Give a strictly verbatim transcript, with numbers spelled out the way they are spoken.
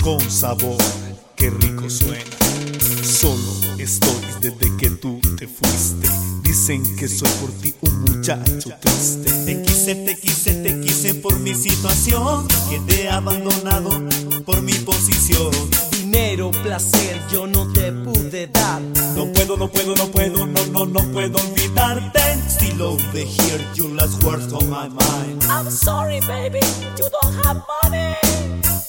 con sabor, qué rico suena. Solo estoy desde que tú te fuiste. Dicen que soy por ti un muchacho triste. Te quise, te quise, te quise por mi situación. Quedé abandonado por mi posición. Dinero, placer, yo no te pude dar. No puedo, no puedo, no puedo, no, no, no puedo olvidarte. Still over here, your last words on my mind. I'm sorry baby, you don't have money.